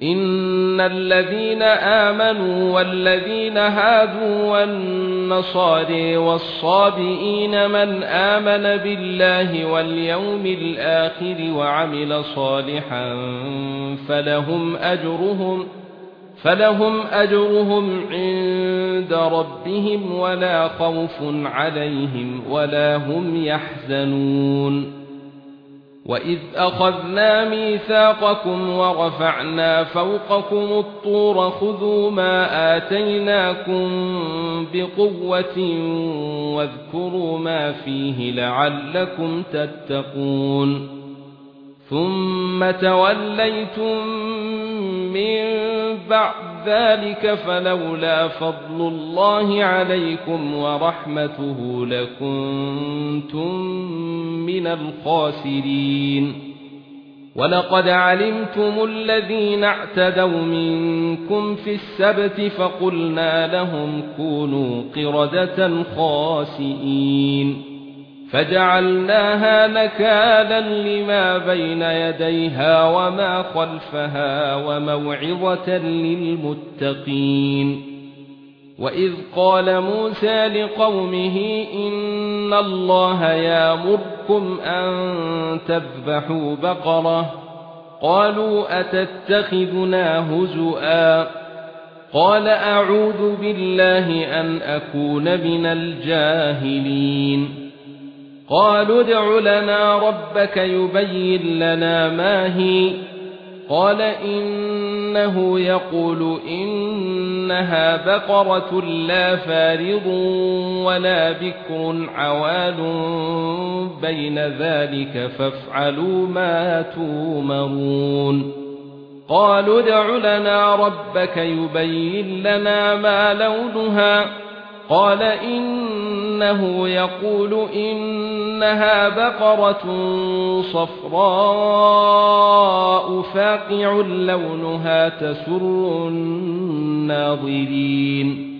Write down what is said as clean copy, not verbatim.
إن الذين آمنوا والذين هادوا والنصارى والصابئين من آمن بالله واليوم الآخر وعمل صالحا فلهم أجرهم عند ربهم ولا خوف عليهم ولا هم يحزنون وإذ أخذنا ميثاقكم ورفعنا فوقكم الطور خذوا ما آتيناكم بقوة واذكروا ما فيه لعلكم تتقون ثم توليتم من بعد ذلك فلولا فضل الله عليكم ورحمته لكنتم من الخاسرين ولقد علمتم الذين اعتدوا منكم في السبت فقلنا لهم كونوا قردة خاسئين فجعلناها نكالا لما بين يديها وما خلفها وموعظة للمتقين وإذ قال موسى لقومه إن الله يأمركم أن تذبحوا بقرة قالوا أتتخذنا هزؤا قال أعوذ بالله أن أكون من الجاهلين قالوا ادع لنا ربك يبين لنا ما هي قال إنه يقول إنها بقرة لا فارض ولا بكر عوان بين ذلك فافعلوا ما تؤمرون قالوا ادع لنا ربك يبين لنا ما لونها قال إنه يقول إنها بقرة صفراء فاقع لونها تسر الناظرين